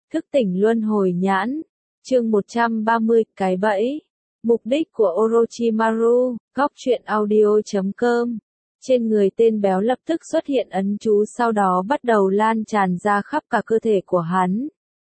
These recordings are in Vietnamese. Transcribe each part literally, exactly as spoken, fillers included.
Thức tỉnh luân hồi nhãn. Chương một trăm ba mươi, cái bẫy. Mục đích của Orochimaru, góc truyện audio chấm com. Trên người tên béo lập tức xuất hiện ấn chú, sau đó bắt đầu lan tràn ra khắp cả cơ thể của hắn.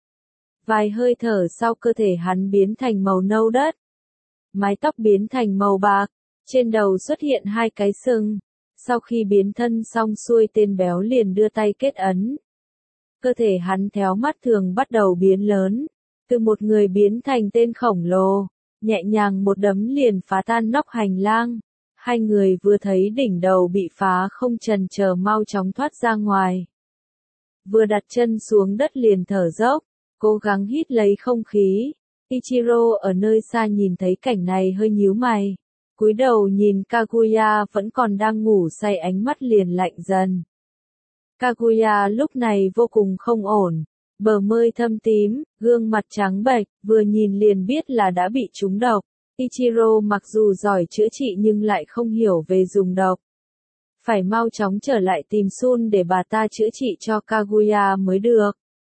Vài hơi thở sau, cơ thể hắn biến thành màu nâu đất. Mái tóc biến thành màu bạc, trên đầu xuất hiện hai cái sừng. Sau khi biến thân xong xuôi, tên béo liền đưa tay kết ấn. Cơ thể hắn theo mắt thường bắt đầu biến lớn, từ một người biến thành tên khổng lồ, nhẹ nhàng một đấm liền phá tan nóc hành lang. Hai người vừa thấy đỉnh đầu bị phá không chần chờ mau chóng thoát ra ngoài. Vừa đặt chân xuống đất liền thở dốc, cố gắng hít lấy không khí. Ichiro ở nơi xa nhìn thấy cảnh này hơi nhíu mày, cúi đầu nhìn Kaguya vẫn còn đang ngủ say, ánh mắt liền lạnh dần. Kaguya lúc này vô cùng không ổn, bờ môi thâm tím, gương mặt trắng bệch, vừa nhìn liền biết là đã bị trúng độc. Ichiro mặc dù giỏi chữa trị nhưng lại không hiểu về dùng độc. Phải mau chóng trở lại tìm Sun để bà ta chữa trị cho Kaguya mới được.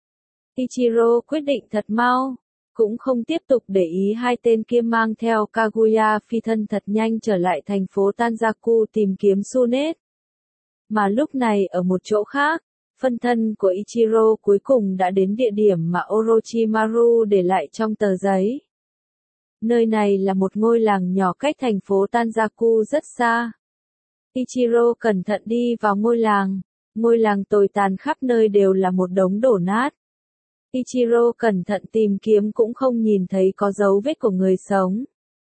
Ichiro quyết định thật mau, cũng không tiếp tục để ý hai tên kia, mang theo Kaguya phi thân thật nhanh trở lại thành phố Tanjaku tìm kiếm Tsunade. Mà lúc này ở một chỗ khác, phân thân của Ichiro cuối cùng đã đến địa điểm mà Orochimaru để lại trong tờ giấy. Nơi này là một ngôi làng nhỏ cách thành phố Tanjaku rất xa. Ichiro cẩn thận đi vào ngôi làng. Ngôi làng tồi tàn, khắp nơi đều là một đống đổ nát. Ichiro cẩn thận tìm kiếm cũng không nhìn thấy có dấu vết của người sống.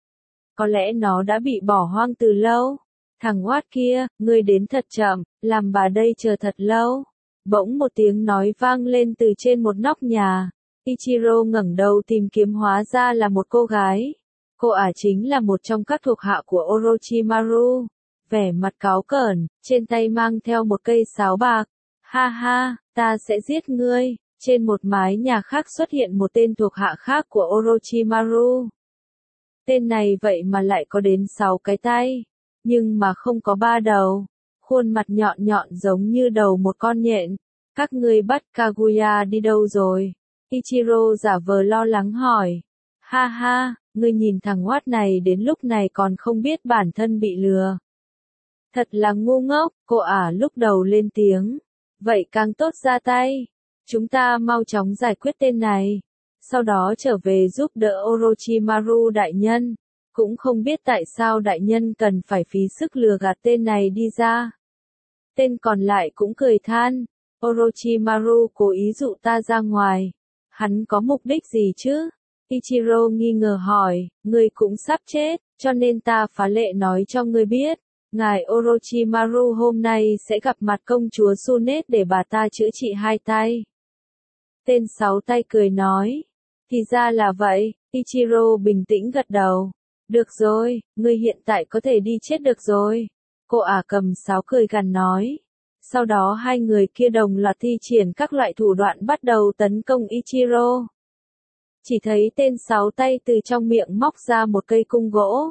Có lẽ nó đã bị bỏ hoang từ lâu. Thằng oát kia, ngươi đến thật chậm, làm bà đây chờ thật lâu. Bỗng một tiếng nói vang lên từ trên một nóc nhà. Ichiro ngẩng đầu tìm kiếm, hóa ra là một cô gái. Cô ả chính là một trong các thuộc hạ của Orochimaru. Vẻ mặt cáu kởn, trên tay mang theo một cây sáo bạc. Ha ha, ta sẽ giết ngươi. Trên một mái nhà khác xuất hiện một tên thuộc hạ khác của Orochimaru. Tên này vậy mà lại có đến sáu cái tay, nhưng mà không có ba đầu. Khuôn mặt nhọn nhọn giống như đầu một con nhện. Các ngươi bắt Kaguya đi đâu rồi? Ichiro giả vờ lo lắng hỏi. Ha ha, ngươi nhìn thằng oát này đến lúc này còn không biết bản thân bị lừa. Thật là ngu ngốc, cô ả lúc đầu lên tiếng. Vậy càng tốt, ra tay. Chúng ta mau chóng giải quyết tên này. Sau đó trở về giúp đỡ Orochimaru đại nhân. Cũng không biết tại sao đại nhân cần phải phí sức lừa gạt tên này đi ra. Tên còn lại cũng cười than. Orochimaru cố ý dụ ta ra ngoài. Hắn có mục đích gì chứ? Ichiro nghi ngờ hỏi, ngươi cũng sắp chết, cho nên ta phá lệ nói cho ngươi biết. Ngài Orochimaru hôm nay sẽ gặp mặt công chúa Tsunade để bà ta chữa trị hai tay. Tên sáu tay cười nói. Thì ra là vậy, Ichiro bình tĩnh gật đầu. Được rồi, ngươi hiện tại có thể đi chết được rồi. Cô ả cầm sáo cười gằn nói. Sau đó hai người kia đồng loạt thi triển các loại thủ đoạn bắt đầu tấn công Ichiro. Chỉ thấy tên sáu tay từ trong miệng móc ra một cây cung gỗ.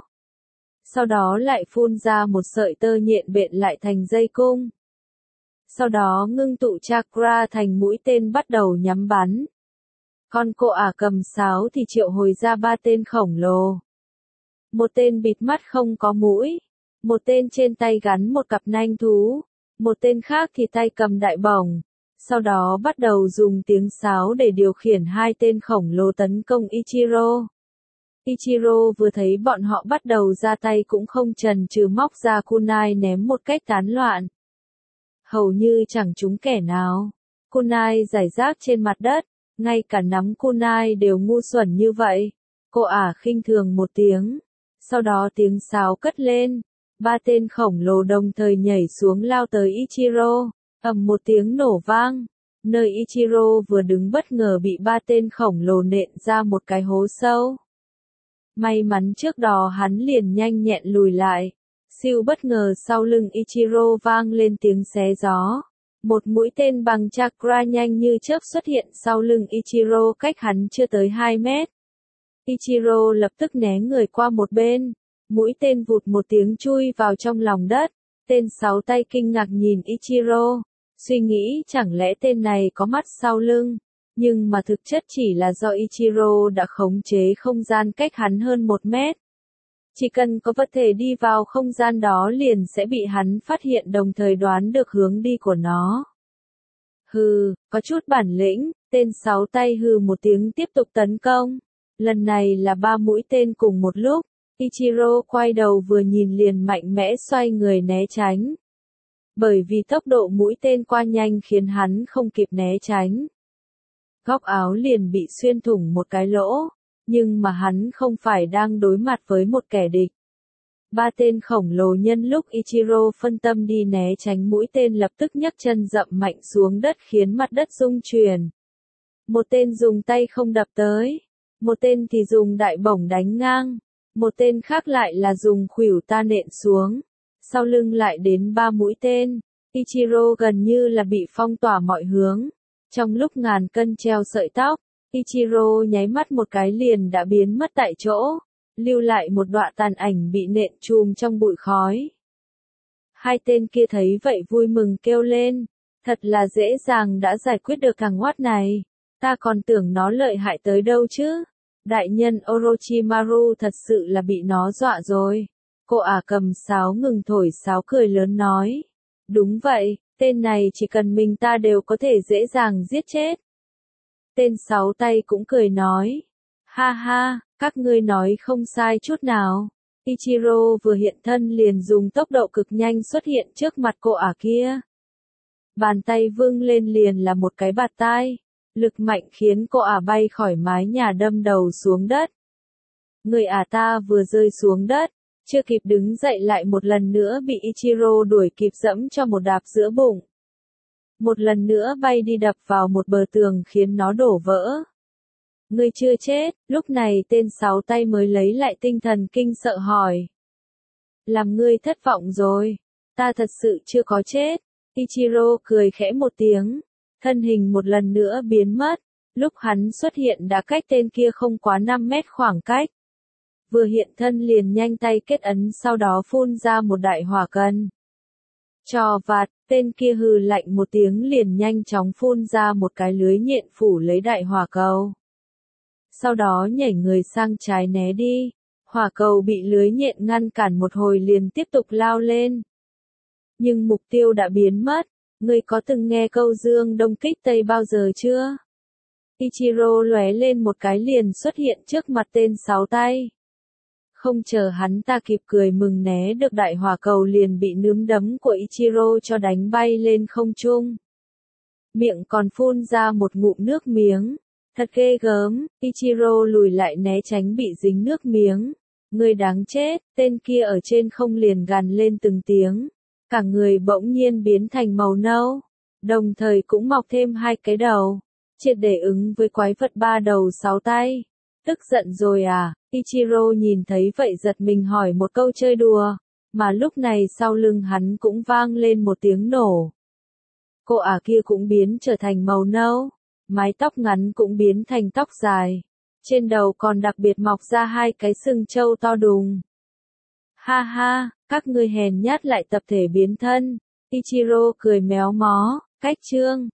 Sau đó lại phun ra một sợi tơ nhện bện lại thành dây cung. Sau đó ngưng tụ chakra thành mũi tên bắt đầu nhắm bắn. Còn cô ả cầm sáo thì triệu hồi ra ba tên khổng lồ. Một tên bịt mắt không có mũi. Một tên trên tay gắn một cặp nanh thú. Một tên khác thì tay cầm đại bổng. Sau đó bắt đầu dùng tiếng sáo để điều khiển hai tên khổng lồ tấn công Ichiro. Ichiro vừa thấy bọn họ bắt đầu ra tay cũng không chần chừ móc ra kunai ném một cách tán loạn. Hầu như chẳng trúng kẻ nào. Kunai rải rác trên mặt đất, ngay cả nắm kunai đều ngu xuẩn như vậy. Cô ả khinh thường một tiếng. Sau đó tiếng sáo cất lên. Ba tên khổng lồ đồng thời nhảy xuống lao tới Ichiro. Ầm một tiếng nổ vang. Nơi Ichiro vừa đứng bất ngờ bị ba tên khổng lồ nện ra một cái hố sâu. May mắn trước đó hắn liền nhanh nhẹn lùi lại. Siêu bất ngờ sau lưng Ichiro vang lên tiếng xé gió. Một mũi tên bằng chakra nhanh như chớp xuất hiện sau lưng Ichiro cách hắn chưa tới hai mét. Ichiro lập tức né người qua một bên. Mũi tên vụt một tiếng chui vào trong lòng đất. Tên sáu tay kinh ngạc nhìn Ichiro. Suy nghĩ chẳng lẽ tên này có mắt sau lưng. Nhưng mà thực chất chỉ là do Ichiro đã khống chế không gian cách hắn hơn một mét. Chỉ cần có vật thể đi vào không gian đó liền sẽ bị hắn phát hiện đồng thời đoán được hướng đi của nó. Hừ, có chút bản lĩnh, tên sáu tay hừ một tiếng tiếp tục tấn công. Lần này là ba mũi tên cùng một lúc. Ichiro quay đầu vừa nhìn liền mạnh mẽ xoay người né tránh. Bởi vì tốc độ mũi tên qua nhanh khiến hắn không kịp né tránh. Góc áo liền bị xuyên thủng một cái lỗ, nhưng mà hắn không phải đang đối mặt với một kẻ địch. Ba tên khổng lồ nhân lúc Ichiro phân tâm đi né tránh mũi tên lập tức nhấc chân dậm mạnh xuống đất khiến mặt đất rung chuyển. Một tên dùng tay không đập tới, một tên thì dùng đại bổng đánh ngang, một tên khác lại là dùng khuỷu ta nện xuống. Sau lưng lại đến ba mũi tên, Ichiro gần như là bị phong tỏa mọi hướng. Trong lúc ngàn cân treo sợi tóc, Ichiro nháy mắt một cái liền đã biến mất tại chỗ, lưu lại một đoạn tàn ảnh bị nện chùm trong bụi khói. Hai tên kia thấy vậy vui mừng kêu lên, thật là dễ dàng đã giải quyết được thằng oát này, ta còn tưởng nó lợi hại tới đâu chứ. Đại nhân Orochimaru thật sự là bị nó dọa rồi. Cô ả cầm sáo ngừng thổi sáo cười lớn nói. Đúng vậy, tên này chỉ cần mình ta đều có thể dễ dàng giết chết. Tên sáu tay cũng cười nói. Ha ha, các ngươi nói không sai chút nào. Ichiro vừa hiện thân liền dùng tốc độ cực nhanh xuất hiện trước mặt cô ả kia. Bàn tay vươn lên liền là một cái bạt tai. Lực mạnh khiến cô ả bay khỏi mái nhà đâm đầu xuống đất. Người ả ta vừa rơi xuống đất, chưa kịp đứng dậy lại một lần nữa bị Ichiro đuổi kịp dẫm cho một đạp giữa bụng. Một lần nữa bay đi đập vào một bờ tường khiến nó đổ vỡ. Ngươi chưa chết, lúc này tên sáu tay mới lấy lại tinh thần kinh sợ hỏi. Làm ngươi thất vọng rồi, ta thật sự chưa có chết. Ichiro cười khẽ một tiếng. Thân hình một lần nữa biến mất, lúc hắn xuất hiện đã cách tên kia không quá năm mét khoảng cách. Vừa hiện thân liền nhanh tay kết ấn sau đó phun ra một đại hỏa cần. Trò vặt, tên kia hừ lạnh một tiếng liền nhanh chóng phun ra một cái lưới nhện phủ lấy đại hỏa cầu. Sau đó nhảy người sang trái né đi, hỏa cầu bị lưới nhện ngăn cản một hồi liền tiếp tục lao lên. Nhưng mục tiêu đã biến mất. Ngươi có từng nghe câu dương đông kích tây bao giờ chưa? Ichiro lóe lên một cái liền xuất hiện trước mặt tên sáu tay. Không chờ hắn ta kịp cười mừng né được đại hỏa cầu liền bị nướng đấm của Ichiro cho đánh bay lên không trung. Miệng còn phun ra một ngụm nước miếng. Thật ghê gớm, Ichiro lùi lại né tránh bị dính nước miếng. Ngươi đáng chết, tên kia ở trên không liền gằn lên từng tiếng. Cả người bỗng nhiên biến thành màu nâu, đồng thời cũng mọc thêm hai cái đầu, triệt để ứng với quái vật ba đầu sáu tay. Tức giận rồi à? Ichiro nhìn thấy vậy giật mình hỏi một câu chơi đùa, mà lúc này sau lưng hắn cũng vang lên một tiếng nổ. Cô ả kia cũng biến trở thành màu nâu, mái tóc ngắn cũng biến thành tóc dài, trên đầu còn đặc biệt mọc ra hai cái sừng trâu to đùng. Ha ha, các ngươi hèn nhát lại tập thể biến thân. Ichiro cười méo mó, cách chương.